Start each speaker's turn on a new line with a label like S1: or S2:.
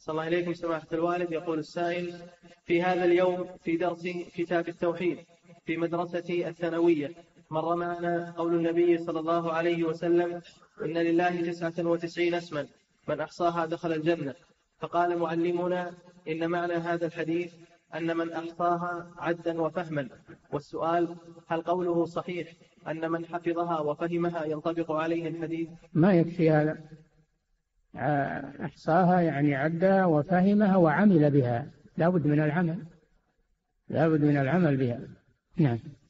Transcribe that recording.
S1: صلى الله إليكم سماحة الوالد. يقول السائل: في هذا اليوم في درس كتاب التوحيد في مدرستي الثانوية مر معنا قول النبي صلى الله عليه وسلم: إن لله 99 اسما من أحصاها دخل الجنة. فقال معلمنا: إن معنى هذا الحديث أن من أحصاها عدا وفهما. والسؤال: هل قوله صحيح أن من حفظها وفهمها ينطبق عليه الحديث؟
S2: ما يكفي هذا، أحصاها يعني عدها وفهمها وعمل بها، لا بد من العمل بها. نعم.